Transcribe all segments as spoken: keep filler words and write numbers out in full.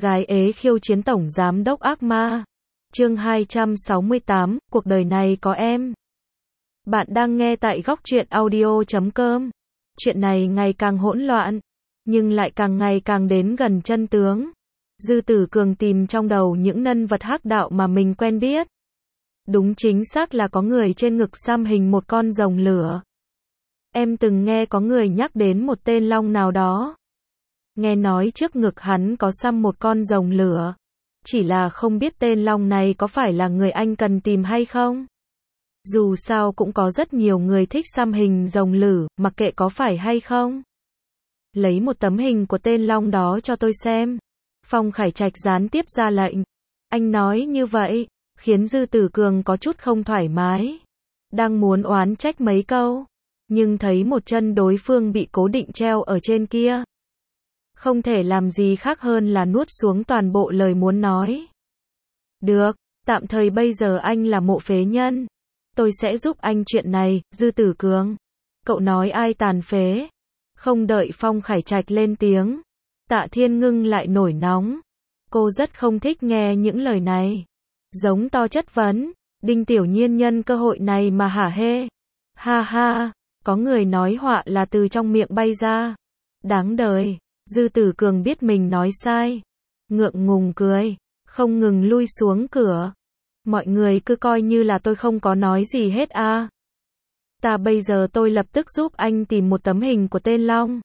Gái ế khiêu chiến tổng giám đốc ác ma. Chương hai trăm sáu mươi tám, cuộc đời này có em. Bạn đang nghe tại góc truyện audio chấm com. Chuyện này ngày càng hỗn loạn, nhưng lại càng ngày càng đến gần chân tướng. Dư Tử Cường tìm trong đầu những nhân vật hắc đạo mà mình quen biết. Đúng chính xác là có người trên ngực xăm hình một con rồng lửa. Em từng nghe có người nhắc đến một tên Long nào đó. Nghe nói trước ngực hắn có xăm một con rồng lửa. Chỉ là không biết tên Long này có phải là người anh cần tìm hay không? Dù sao cũng có rất nhiều người thích xăm hình rồng lửa, mặc kệ có phải hay không. Lấy một tấm hình của tên Long đó cho tôi xem. Phong Khải Trạch gián tiếp ra lệnh. Anh nói như vậy, khiến Dư Tử Cường có chút không thoải mái. Đang muốn oán trách mấy câu, nhưng thấy một chân đối phương bị cố định treo ở trên kia. Không thể làm gì khác hơn là nuốt xuống toàn bộ lời muốn nói. Được, tạm thời bây giờ anh là mộ phế nhân. Tôi sẽ giúp anh chuyện này, Dư Tử Cường. Cậu nói ai tàn phế? Không đợi Phong Khải Trạch lên tiếng, Tạ Thiên Ngưng lại nổi nóng. Cô rất không thích nghe những lời này. Giống to chất vấn, Đinh Tiểu Nhiên nhân cơ hội này mà hả hê. Ha ha, có người nói họa là từ trong miệng bay ra. Đáng đời. Dư Tử Cường biết mình nói sai. Ngượng ngùng cười, không ngừng lui xuống cửa. Mọi người cứ coi như là tôi không có nói gì hết à. Ta bây giờ tôi lập tức giúp anh tìm một tấm hình của tên Long.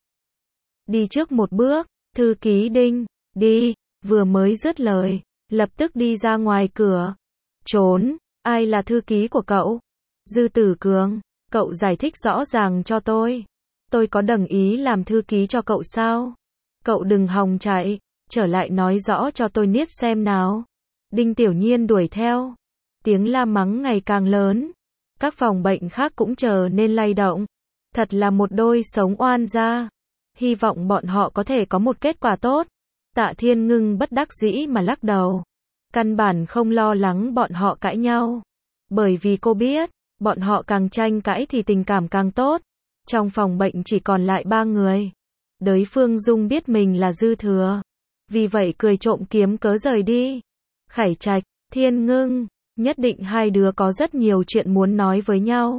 Đi trước một bước, thư ký Đinh, đi, vừa mới dứt lời, lập tức đi ra ngoài cửa. Trốn, ai là thư ký của cậu? Dư Tử Cường, cậu giải thích rõ ràng cho tôi. Tôi có đồng ý làm thư ký cho cậu sao? Cậu đừng hòng chạy, trở lại nói rõ cho tôi niết xem nào. Đinh Tiểu Nhiên đuổi theo. Tiếng la mắng ngày càng lớn. Các phòng bệnh khác cũng trở nên lay động. Thật là một đôi sống oan gia. Hy vọng bọn họ có thể có một kết quả tốt. Tạ Thiên Ngưng bất đắc dĩ mà lắc đầu. Căn bản không lo lắng bọn họ cãi nhau. Bởi vì cô biết, bọn họ càng tranh cãi thì tình cảm càng tốt. Trong phòng bệnh chỉ còn lại ba người. Đới Phương Dung biết mình là dư thừa. Vì vậy cười trộm kiếm cớ rời đi. Khải Trạch, Thiên Ngưng, nhất định hai đứa có rất nhiều chuyện muốn nói với nhau.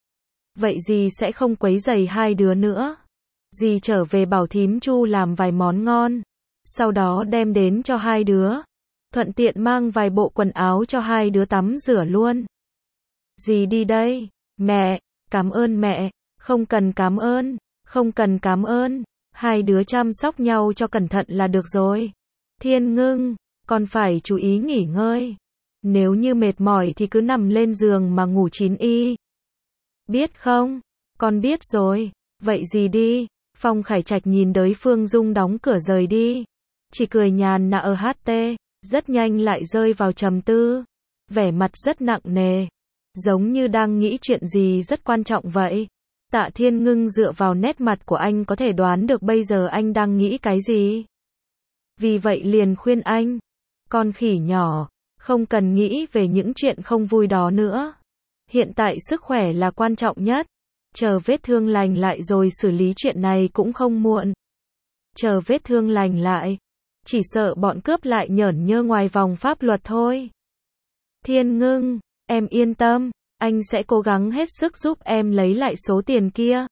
Vậy dì sẽ không quấy rầy hai đứa nữa. Dì trở về bảo thím Chu làm vài món ngon. Sau đó đem đến cho hai đứa. Thuận tiện mang vài bộ quần áo cho hai đứa tắm rửa luôn. Dì đi đây. Mẹ, cảm ơn mẹ. Không cần cảm ơn, không cần cảm ơn. Hai đứa chăm sóc nhau cho cẩn thận là được rồi. Thiên Ngưng, con phải chú ý nghỉ ngơi. Nếu như mệt mỏi thì cứ nằm lên giường mà ngủ chín y. Biết không? Con biết rồi. Vậy gì đi? Phong Khải Trạch nhìn Đới Phương Dung đóng cửa rời đi. Chỉ cười nhàn nhã ở hát tê, rất nhanh lại rơi vào trầm tư. Vẻ mặt rất nặng nề. Giống như đang nghĩ chuyện gì rất quan trọng vậy. Tạ Thiên Ngưng dựa vào nét mặt của anh có thể đoán được bây giờ anh đang nghĩ cái gì. Vì vậy liền khuyên anh, con khỉ nhỏ, không cần nghĩ về những chuyện không vui đó nữa. Hiện tại sức khỏe là quan trọng nhất. Chờ vết thương lành lại rồi xử lý chuyện này cũng không muộn. Chờ vết thương lành lại, chỉ sợ bọn cướp lại nhởn nhơ ngoài vòng pháp luật thôi. Thiên Ngưng, em yên tâm. Anh sẽ cố gắng hết sức giúp em lấy lại số tiền kia.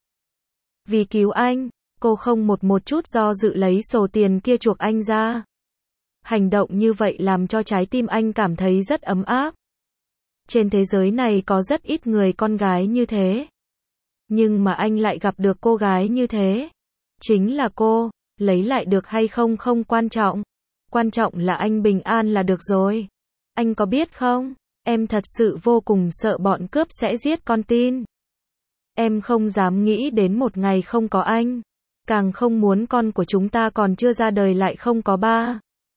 Vì cứu anh, cô không một một chút do dự lấy số tiền kia chuộc anh ra. Hành động như vậy làm cho trái tim anh cảm thấy rất ấm áp. Trên thế giới này có rất ít người con gái như thế. Nhưng mà anh lại gặp được cô gái như thế. Chính là cô, lấy lại được hay không không quan trọng. Quan trọng là anh bình an là được rồi. Anh có biết không? Em thật sự vô cùng sợ bọn cướp sẽ giết con tin. Em không dám nghĩ đến một ngày không có anh. Càng không muốn con của chúng ta còn chưa ra đời lại không có ba.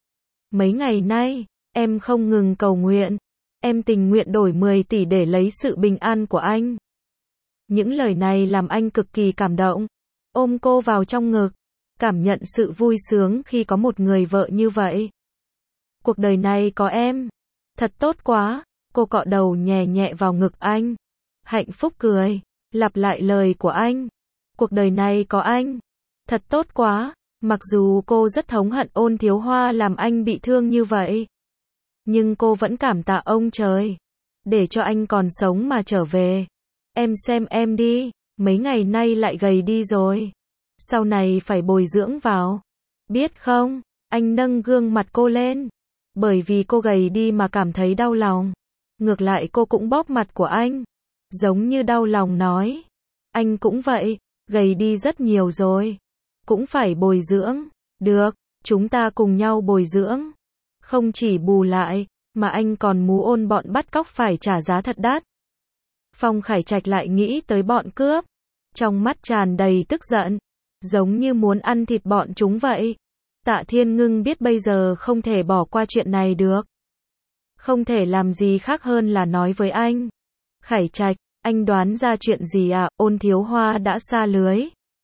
Mấy ngày nay, em không ngừng cầu nguyện. Em tình nguyện đổi mười tỷ để lấy sự bình an của anh. Những lời này làm anh cực kỳ cảm động. Ôm cô vào trong ngực. Cảm nhận sự vui sướng khi có một người vợ như vậy. Cuộc đời này có em. Thật tốt quá. Cô cọ đầu nhẹ nhẹ vào ngực anh. Hạnh phúc cười, lặp lại lời của anh. Cuộc đời này có anh. Thật tốt quá. Mặc dù cô rất thống hận Ôn Thiếu Hoa làm anh bị thương như vậy, nhưng cô vẫn cảm tạ ông trời, để cho anh còn sống mà trở về. Em xem em đi, mấy ngày nay lại gầy đi rồi. Sau này phải bồi dưỡng vào. Biết không? Anh nâng gương mặt cô lên. Bởi vì cô gầy đi mà cảm thấy đau lòng. Ngược lại cô cũng bóp mặt của anh. Giống như đau lòng nói. Anh cũng vậy, gầy đi rất nhiều rồi. Cũng phải bồi dưỡng. Được, chúng ta cùng nhau bồi dưỡng. Không chỉ bù lại, mà anh còn mú ôn bọn bắt cóc phải trả giá thật đắt. Phong Khải Trạch lại nghĩ tới bọn cướp. Trong mắt tràn đầy tức giận. Giống như muốn ăn thịt bọn chúng vậy. Tạ Thiên Ngưng biết bây giờ không thể bỏ qua chuyện này được. Không thể làm gì khác hơn là nói với anh. Khải Trạch, anh đoán ra chuyện gì à? Ôn Thiếu Hoa đã sa lưới.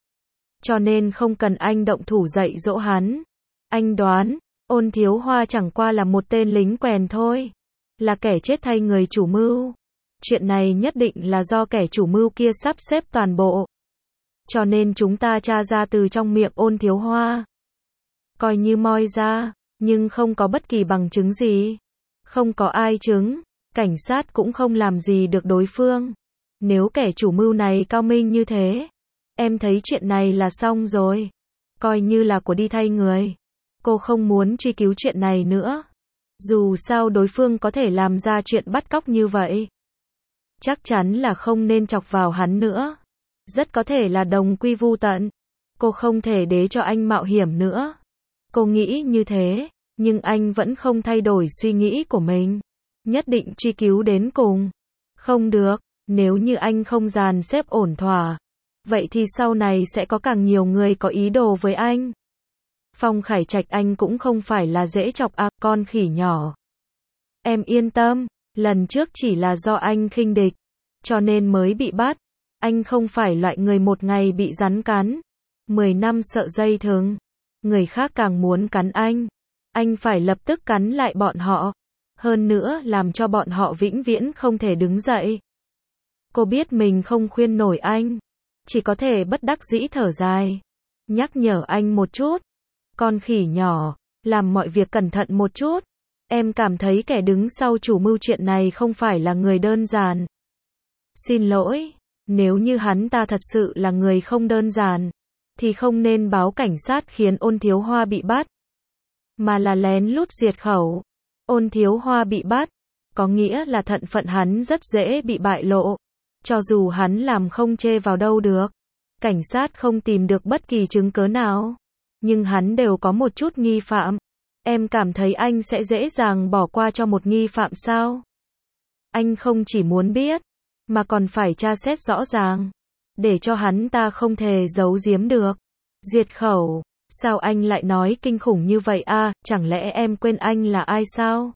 Cho nên không cần anh động thủ dạy dỗ hắn. Anh đoán, Ôn Thiếu Hoa chẳng qua là một tên lính quèn thôi. Là kẻ chết thay người chủ mưu. Chuyện này nhất định là do kẻ chủ mưu kia sắp xếp toàn bộ. Cho nên chúng ta tra ra từ trong miệng Ôn Thiếu Hoa. Coi như moi ra, nhưng không có bất kỳ bằng chứng gì. Không có ai chứng, cảnh sát cũng không làm gì được đối phương. Nếu kẻ chủ mưu này cao minh như thế, em thấy chuyện này là xong rồi. Coi như là của đi thay người. Cô không muốn truy cứu chuyện này nữa. Dù sao đối phương có thể làm ra chuyện bắt cóc như vậy. Chắc chắn là không nên chọc vào hắn nữa. Rất có thể là đồng quy vu tận. Cô không thể để cho anh mạo hiểm nữa. Cô nghĩ như thế, nhưng anh vẫn không thay đổi suy nghĩ của mình. Nhất định truy cứu đến cùng. Không được, nếu như anh không dàn xếp ổn thỏa, vậy thì sau này sẽ có càng nhiều người có ý đồ với anh. Phong Khải Trạch anh cũng không phải là dễ chọc à, con khỉ nhỏ. Em yên tâm, lần trước chỉ là do anh khinh địch, cho nên mới bị bắt. Anh không phải loại người một ngày bị rắn cắn, mười năm sợ dây thừng. Người khác càng muốn cắn anh, anh phải lập tức cắn lại bọn họ. Hơn nữa làm cho bọn họ vĩnh viễn không thể đứng dậy. Cô biết mình không khuyên nổi anh, chỉ có thể bất đắc dĩ thở dài. Nhắc nhở anh một chút. Con khỉ nhỏ, làm mọi việc cẩn thận một chút. Em cảm thấy kẻ đứng sau chủ mưu chuyện này không phải là người đơn giản. Xin lỗi, nếu như hắn ta thật sự là người không đơn giản, thì không nên báo cảnh sát khiến Ôn Thiếu Hoa bị bắt, mà là lén lút diệt khẩu. Ôn Thiếu Hoa bị bắt, có nghĩa là thân phận hắn rất dễ bị bại lộ. Cho dù hắn làm không chê vào đâu được, cảnh sát không tìm được bất kỳ chứng cớ nào, nhưng hắn đều có một chút nghi phạm. Em cảm thấy anh sẽ dễ dàng bỏ qua cho một nghi phạm sao? Anh không chỉ muốn biết, mà còn phải tra xét rõ ràng, để cho hắn ta không thể giấu giếm được. Diệt khẩu, sao anh lại nói kinh khủng như vậy à, chẳng lẽ em quên anh là ai sao?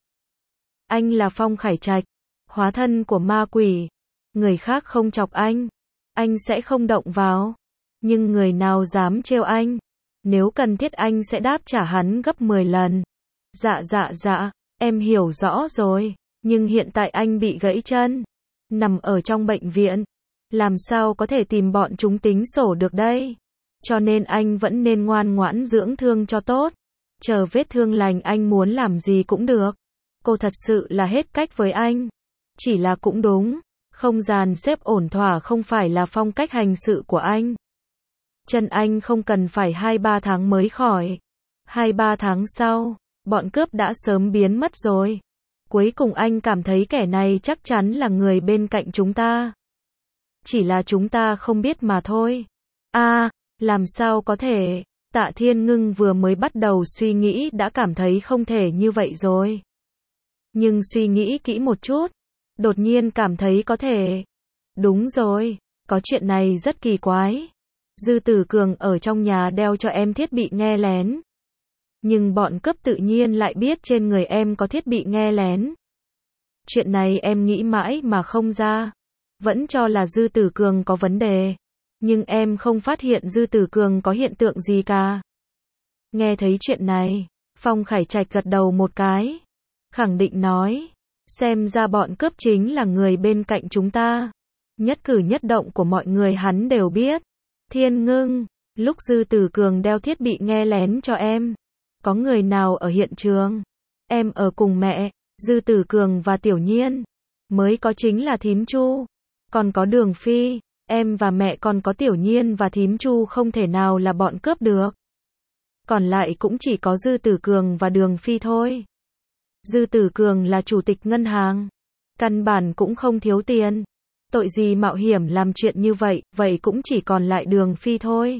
Anh là Phong Khải Trạch, hóa thân của ma quỷ. Người khác không chọc anh, anh sẽ không động vào. Nhưng người nào dám trêu anh, nếu cần thiết anh sẽ đáp trả hắn gấp mười lần. Dạ dạ dạ, em hiểu rõ rồi, nhưng hiện tại anh bị gãy chân, nằm ở trong bệnh viện. Làm sao có thể tìm bọn chúng tính sổ được đây? Cho nên anh vẫn nên ngoan ngoãn dưỡng thương cho tốt. Chờ vết thương lành anh muốn làm gì cũng được. Cô thật sự là hết cách với anh. Chỉ là cũng đúng, không dàn xếp ổn thỏa không phải là phong cách hành sự của anh. Chân anh không cần phải hai ba tháng mới khỏi. hai ba tháng sau, bọn cướp đã sớm biến mất rồi. Cuối cùng anh cảm thấy kẻ này chắc chắn là người bên cạnh chúng ta. Chỉ là chúng ta không biết mà thôi. À, làm sao có thể? Tạ Thiên Ngưng vừa mới bắt đầu suy nghĩ đã cảm thấy không thể như vậy rồi. Nhưng suy nghĩ kỹ một chút, đột nhiên cảm thấy có thể. Đúng rồi, có chuyện này rất kỳ quái. Dư Tử Cường ở trong nhà đeo cho em thiết bị nghe lén. Nhưng bọn cướp tự nhiên lại biết trên người em có thiết bị nghe lén. Chuyện này em nghĩ mãi mà không ra. Vẫn cho là Dư Tử Cường có vấn đề. Nhưng em không phát hiện Dư Tử Cường có hiện tượng gì cả. Nghe thấy chuyện này, Phong Khải Trạch gật đầu một cái. Khẳng định nói, xem ra bọn cướp chính là người bên cạnh chúng ta. Nhất cử nhất động của mọi người hắn đều biết. Thiên Ngưng, Lúc Dư Tử Cường đeo thiết bị nghe lén cho em, có người nào ở hiện trường? Em ở cùng mẹ, Dư Tử Cường và Tiểu Nhiên. Mới có chính là thím Chu. Còn có Đường Phi, em và mẹ còn có Tiểu Nhiên và thím Chu không thể nào là bọn cướp được. Còn lại cũng chỉ có Dư Tử Cường và Đường Phi thôi. Dư Tử Cường là chủ tịch ngân hàng. Căn bản cũng không thiếu tiền. Tội gì mạo hiểm làm chuyện như vậy, vậy cũng chỉ còn lại Đường Phi thôi.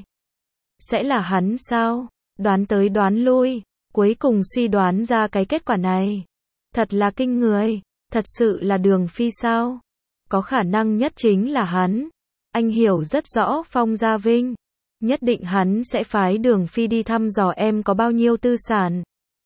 Sẽ là hắn sao? Đoán tới đoán lui, cuối cùng suy đoán ra cái kết quả này. Thật là kinh người, thật sự là Đường Phi sao? Có khả năng nhất chính là hắn. Anh hiểu rất rõ Phong Gia Vinh. Nhất định hắn sẽ phái Đường Phi đi thăm dò em có bao nhiêu tư sản.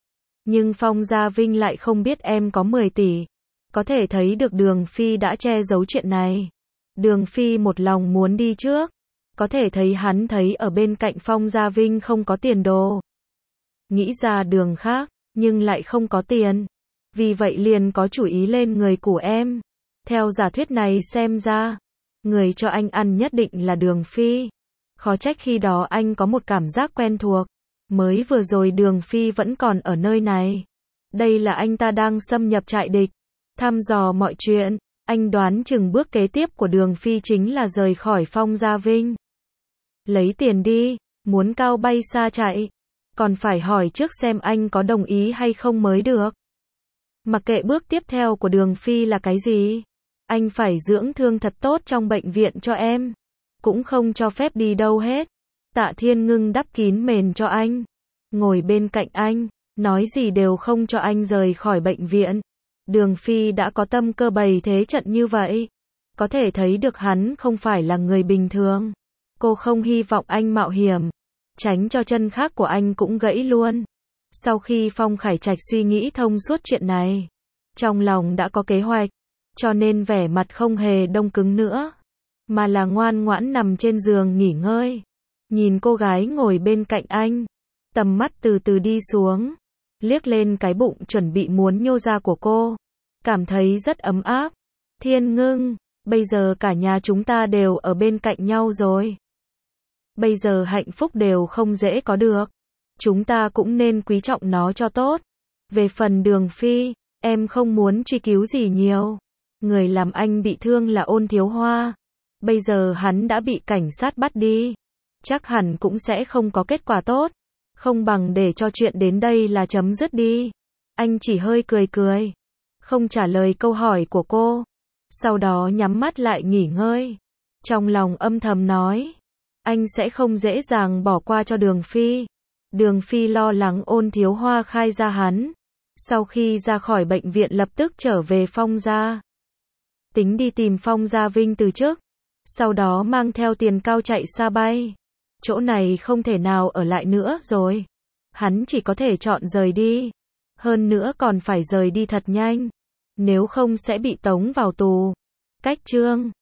Nhưng Phong Gia Vinh lại không biết em có mười tỷ. Có thể thấy được Đường Phi đã che giấu chuyện này. Đường Phi một lòng muốn đi trước. Có thể thấy hắn thấy ở bên cạnh Phong Gia Vinh không có tiền đồ. Nghĩ ra đường khác, nhưng lại không có tiền. Vì vậy liền có chủ ý lên người của em. Theo giả thuyết này xem ra, người cho anh ăn nhất định là Đường Phi. Khó trách khi đó anh có một cảm giác quen thuộc. Mới vừa rồi Đường Phi vẫn còn ở nơi này. Đây là anh ta đang xâm nhập trại địch. Thăm dò mọi chuyện. Anh đoán chừng bước kế tiếp của Đường Phi chính là rời khỏi Phong Gia Vinh. Lấy tiền đi, muốn cao bay xa chạy. Còn phải hỏi trước xem anh có đồng ý hay không mới được. Mặc kệ bước tiếp theo của Đường Phi là cái gì. Anh phải dưỡng thương thật tốt trong bệnh viện cho em. Cũng không cho phép đi đâu hết. Tạ Thiên Ngưng đắp kín mền cho anh. Ngồi bên cạnh anh, nói gì đều không cho anh rời khỏi bệnh viện. Đường Phi đã có tâm cơ bày thế trận như vậy. Có thể thấy được hắn không phải là người bình thường. Cô không hy vọng anh mạo hiểm. Tránh cho chân khác của anh cũng gãy luôn. Sau khi Phong Khải Trạch suy nghĩ thông suốt chuyện này. Trong lòng đã có kế hoạch. Cho nên vẻ mặt không hề đông cứng nữa. Mà là ngoan ngoãn nằm trên giường nghỉ ngơi. Nhìn cô gái ngồi bên cạnh anh. Tầm mắt từ từ đi xuống. Liếc lên cái bụng chuẩn bị muốn nhô ra của cô. Cảm thấy rất ấm áp. Thiên Ngưng, bây giờ cả nhà chúng ta đều ở bên cạnh nhau rồi. Bây giờ hạnh phúc đều không dễ có được. Chúng ta cũng nên quý trọng nó cho tốt. Về phần Đường Phi, em không muốn truy cứu gì nhiều. Người làm anh bị thương là Ôn Thiếu Hoa. Bây giờ hắn đã bị cảnh sát bắt đi. Chắc hẳn cũng sẽ không có kết quả tốt. Không bằng để cho chuyện đến đây là chấm dứt đi. Anh chỉ hơi cười cười. Không trả lời câu hỏi của cô. Sau đó nhắm mắt lại nghỉ ngơi. Trong lòng âm thầm nói. Anh sẽ không dễ dàng bỏ qua cho Đường Phi. Đường Phi lo lắng Ôn Thiếu Hoa khai ra hắn. Sau khi ra khỏi bệnh viện lập tức trở về Phong Gia. Tính đi tìm Phong Gia Vinh từ trước. Sau đó mang theo tiền cao chạy xa bay. Chỗ này không thể nào ở lại nữa rồi. Hắn chỉ có thể chọn rời đi. Hơn nữa còn phải rời đi thật nhanh. Nếu không sẽ bị tống vào tù. Cách chương